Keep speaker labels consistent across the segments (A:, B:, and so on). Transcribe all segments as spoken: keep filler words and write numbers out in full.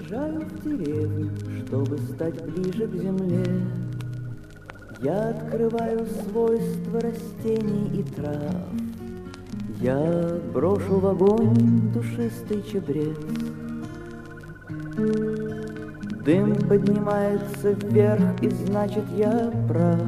A: уезжаю в деревню, чтобы стать ближе к земле. Я открываю свойства растений и трав. Я брошу в огонь душистый чабрец. Дым поднимается вверх, и значит я прав.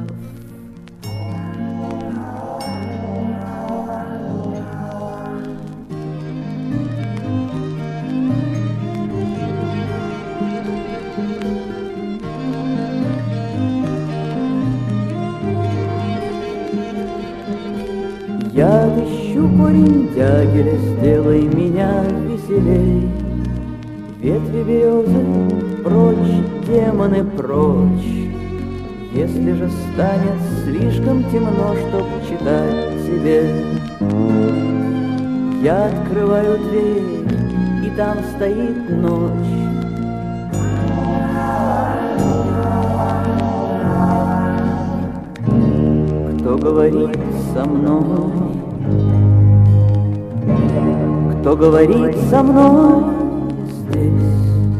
A: Я ищу корень дягеля, сделай меня веселей. Ветви березы, прочь, демоны, прочь. Если же станет слишком темно, чтоб читать тебе, я открываю дверь, и там стоит ночь. Кто говорит со мной? Кто говорит со мной здесь?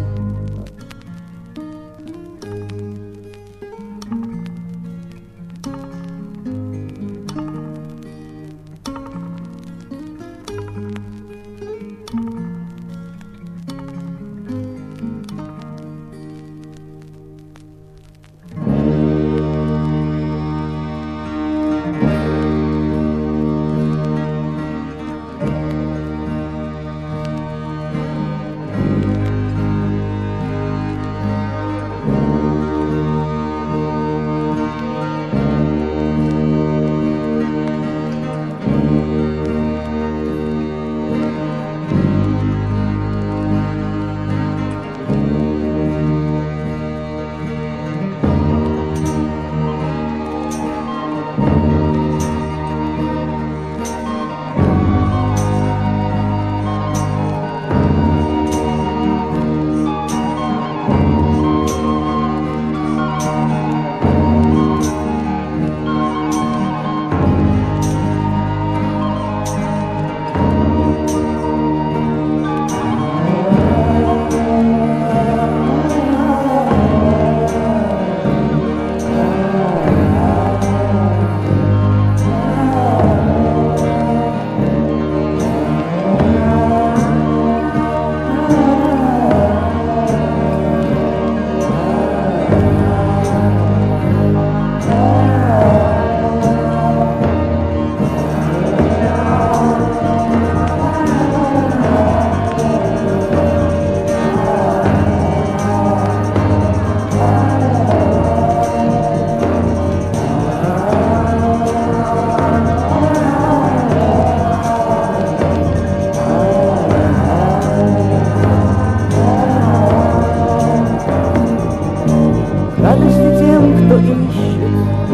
A: Радости тем, кто ищет,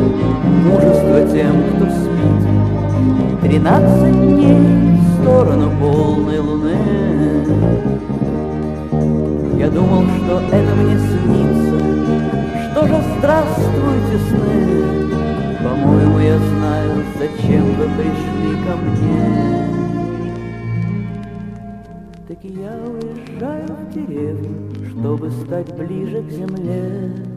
A: мужество тем, кто спит. Тринадцать дней в сторону полной луны. Я думал, что это мне снится. Что же, здравствуйте, сны. По-моему, я знаю, зачем вы пришли ко мне. Так я уезжаю в деревню, чтобы стать ближе к земле.